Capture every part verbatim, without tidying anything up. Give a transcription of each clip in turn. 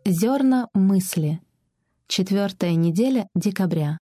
Зерна мысли. Четвертая неделя декабря.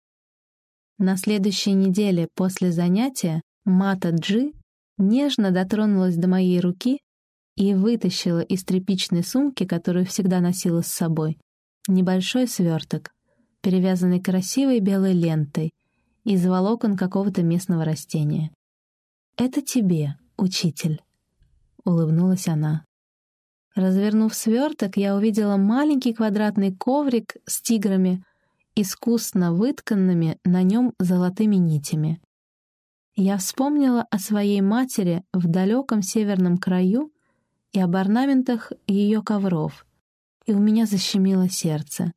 На следующей неделе после занятия Мата Джи нежно дотронулась до моей руки и вытащила из тряпичной сумки, которую всегда носила с собой, небольшой сверток, перевязанный красивой белой лентой из волокон какого-то местного растения. «Это тебе, учитель», — улыбнулась она. Развернув сверток, я увидела маленький квадратный коврик с тиграми, искусно вытканными на нем золотыми нитями. Я вспомнила о своей матери в далеком северном краю и об орнаментах ее ковров, и у меня защемило сердце.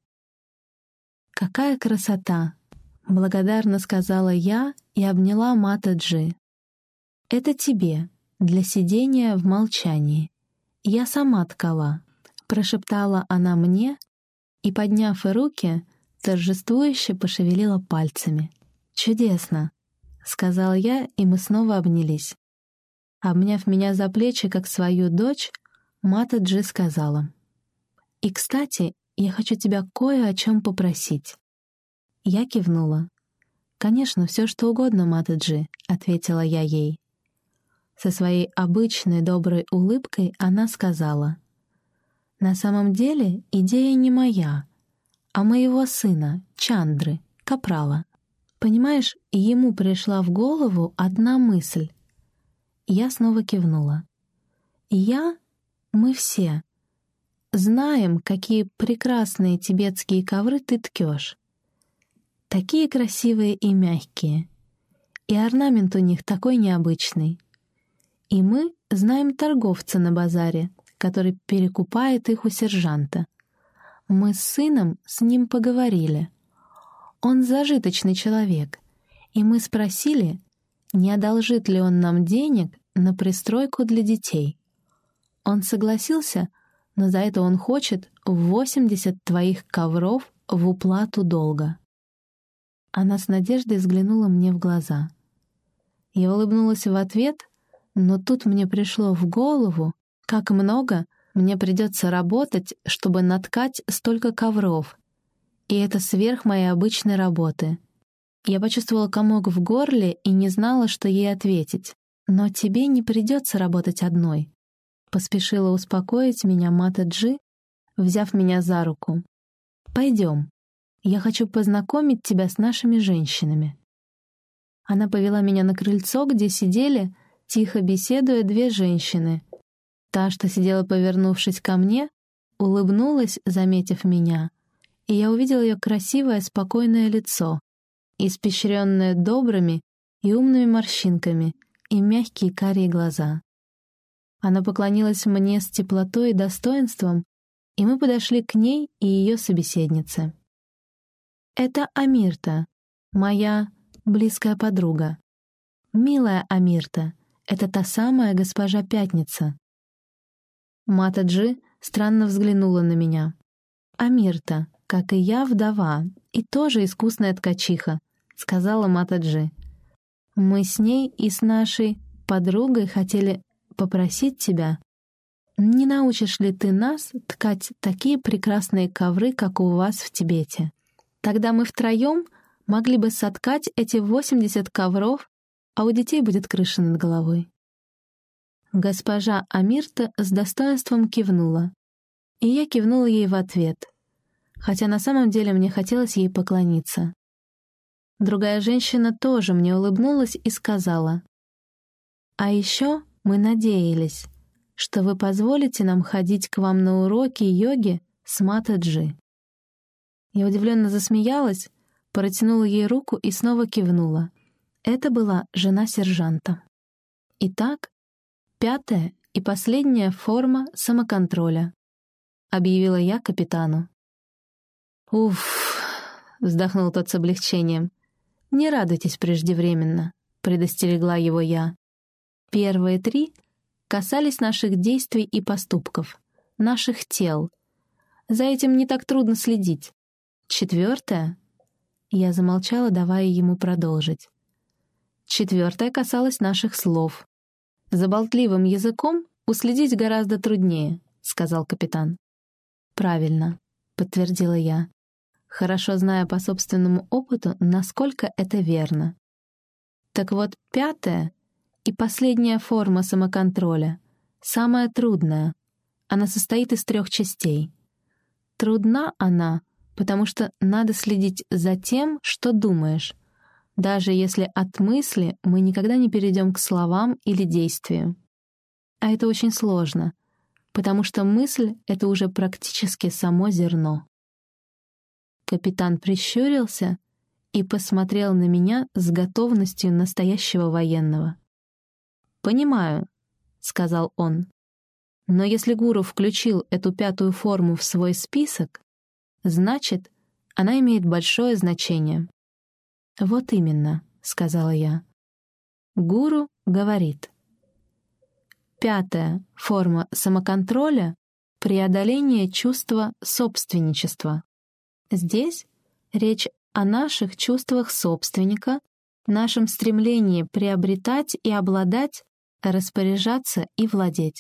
«Какая красота!» — благодарно сказала я и обняла Мата Джи. «Это тебе, для сидения в молчании. Я сама ткала», — прошептала она мне и, подняв руки, торжествующе пошевелила пальцами. «Чудесно», — сказала я, и мы снова обнялись. Обняв меня за плечи, как свою дочь, Мата Джи сказала: «И, кстати, я хочу тебя кое о чем попросить». Я кивнула. «Конечно, все что угодно, Мата Джи», — ответила я ей. Со своей обычной доброй улыбкой она сказала: «На самом деле идея не моя, а моего сына, Чандры, капрала. Понимаешь, ему пришла в голову одна мысль». Я снова кивнула. «Я, мы все, знаем, какие прекрасные тибетские ковры ты ткешь. Такие красивые и мягкие, и орнамент у них такой необычный. И мы знаем торговца на базаре, который перекупает их у сержанта. Мы с сыном с ним поговорили. Он зажиточный человек, и мы спросили, не одолжит ли он нам денег на пристройку для детей. Он согласился, но за это он хочет восемьдесят твоих ковров в уплату долга». Она с надеждой взглянула мне в глаза. Я улыбнулась в ответ, но тут мне пришло в голову, как много мне придется работать, чтобы наткать столько ковров. И это сверх моей обычной работы. Я почувствовала комок в горле и не знала, что ей ответить. «Но тебе не придется работать одной», — поспешила успокоить меня Мата Джи, взяв меня за руку. «Пойдем. Я хочу познакомить тебя с нашими женщинами». Она повела меня на крыльцо, где сидели, тихо беседуя, две женщины. Та, что сидела, повернувшись ко мне, улыбнулась, заметив меня, и я увидела ее красивое, спокойное лицо, испещренное добрыми и умными морщинками, и мягкие карие глаза. Она поклонилась мне с теплотой и достоинством, и мы подошли к ней и ее собеседнице. «Это Амирта, моя близкая подруга. Милая Амирта, это та самая госпожа Пятница». Мата Джи странно взглянула на меня. «Амирта, как и я, вдова, и тоже искусная ткачиха», — сказала Мата Джи. «Мы с ней и с нашей подругой хотели попросить тебя, не научишь ли ты нас ткать такие прекрасные ковры, как у вас в Тибете? Тогда мы втроем могли бы соткать эти восемьдесят ковров, а у детей будет крыша над головой». Госпожа Амирта с достоинством кивнула, и я кивнула ей в ответ, хотя на самом деле мне хотелось ей поклониться. Другая женщина тоже мне улыбнулась и сказала: «А еще мы надеялись, что вы позволите нам ходить к вам на уроки йоги с Мата Джи». Я удивленно засмеялась, протянула ей руку и снова кивнула. Это была жена сержанта. «Итак, пятая и последняя форма самоконтроля», — объявила я капитану. «Уф», — вздохнул тот с облегчением. «Не радуйтесь преждевременно», — предостерегла его я. «Первые три касались наших действий и поступков, наших тел. За этим не так трудно следить. Четвертая...» Я замолчала, давая ему продолжить. «Четвертая касалась наших слов. За болтливым языком уследить гораздо труднее», — сказал капитан. «Правильно», — подтвердила я, хорошо зная по собственному опыту, насколько это верно. Так вот, пятая и последняя форма самоконтроля, самая трудная, она состоит из трех частей. Трудна она, потому что надо следить за тем, что думаешь, даже если от мысли мы никогда не перейдем к словам или действию. А это очень сложно, потому что мысль — это уже практически само зерно. Капитан прищурился и посмотрел на меня с готовностью настоящего военного. «Понимаю», — сказал он, «но если гуру включил эту пятую форму в свой список, значит, она имеет большое значение». «Вот именно», — сказала я. Гуру говорит: пятая форма самоконтроля — преодоление чувства собственничества. Здесь речь о наших чувствах собственника, нашем стремлении приобретать и обладать, распоряжаться и владеть.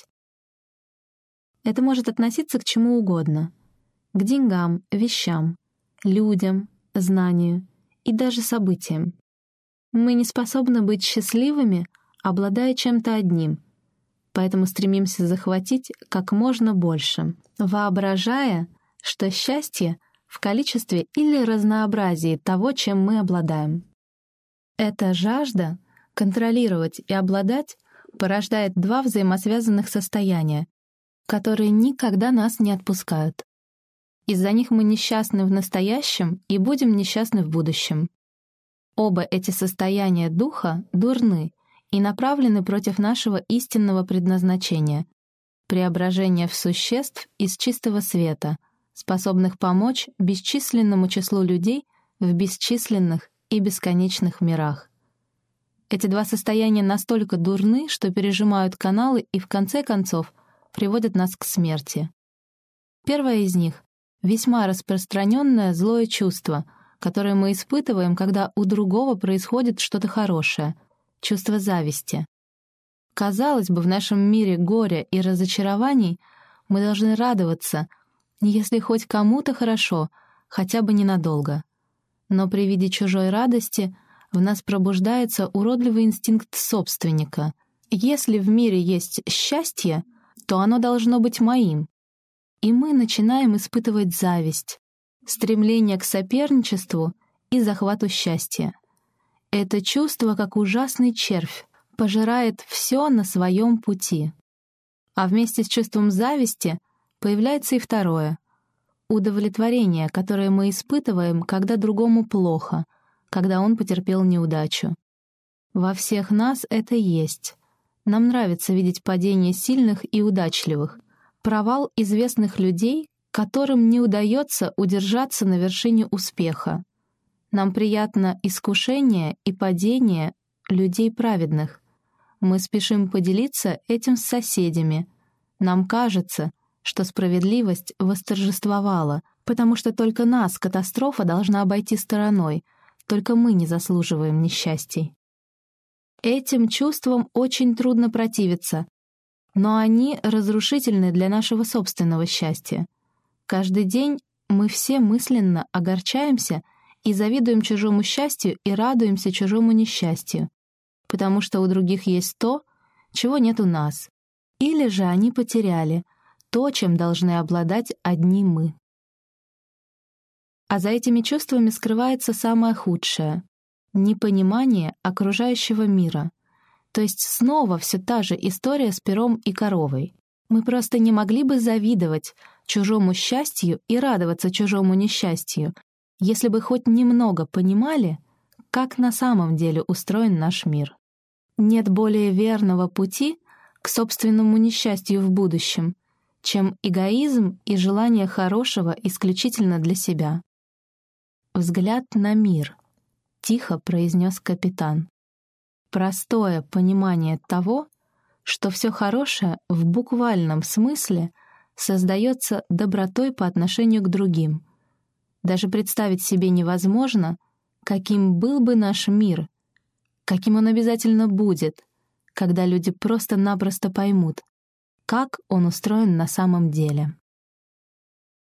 Это может относиться к чему угодно — к деньгам, вещам, людям, знанию и даже событиям. Мы не способны быть счастливыми, обладая чем-то одним, поэтому стремимся захватить как можно больше, воображая, что счастье в количестве или разнообразии того, чем мы обладаем. Эта жажда контролировать и обладать порождает два взаимосвязанных состояния, которые никогда нас не отпускают. Из-за них мы несчастны в настоящем и будем несчастны в будущем. Оба эти состояния духа дурны и направлены против нашего истинного предназначения — преображения в существ из чистого света, способных помочь бесчисленному числу людей в бесчисленных и бесконечных мирах. Эти два состояния настолько дурны, что пережимают каналы и в конце концов приводят нас к смерти. Первое из них — весьма распространенное злое чувство, которое мы испытываем, когда у другого происходит что-то хорошее — чувство зависти. Казалось бы, в нашем мире горя и разочарований мы должны радоваться, если хоть кому-то хорошо, хотя бы ненадолго. Но при виде чужой радости в нас пробуждается уродливый инстинкт собственника. Если в мире есть счастье, то оно должно быть моим. И мы начинаем испытывать зависть, стремление к соперничеству и захвату счастья. Это чувство, как ужасный червь, пожирает все на своем пути. А вместе с чувством зависти появляется и второе — удовлетворение, которое мы испытываем, когда другому плохо, когда он потерпел неудачу. Во всех нас это есть. Нам нравится видеть падение сильных и удачливых, провал известных людей, которым не удается удержаться на вершине успеха. Нам приятно искушение и падение людей праведных. Мы спешим поделиться этим с соседями. Нам кажется, что справедливость восторжествовала, потому что только нас катастрофа должна обойти стороной, только мы не заслуживаем несчастий. Этим чувствам очень трудно противиться, но они разрушительны для нашего собственного счастья. Каждый день мы все мысленно огорчаемся и завидуем чужому счастью и радуемся чужому несчастью, потому что у других есть то, чего нет у нас, или же они потеряли то, чем должны обладать одни мы. А за этими чувствами скрывается самое худшее — непонимание окружающего мира. То есть снова все та же история с пером и коровой. Мы просто не могли бы завидовать чужому счастью и радоваться чужому несчастью, если бы хоть немного понимали, как на самом деле устроен наш мир. Нет более верного пути к собственному несчастью в будущем, чем эгоизм и желание хорошего исключительно для себя. «Взгляд на мир», — тихо произнес капитан. Простое понимание того, что все хорошее в буквальном смысле создается добротой по отношению к другим. Даже представить себе невозможно, каким был бы наш мир, каким он обязательно будет, когда люди просто-напросто поймут, как он устроен на самом деле.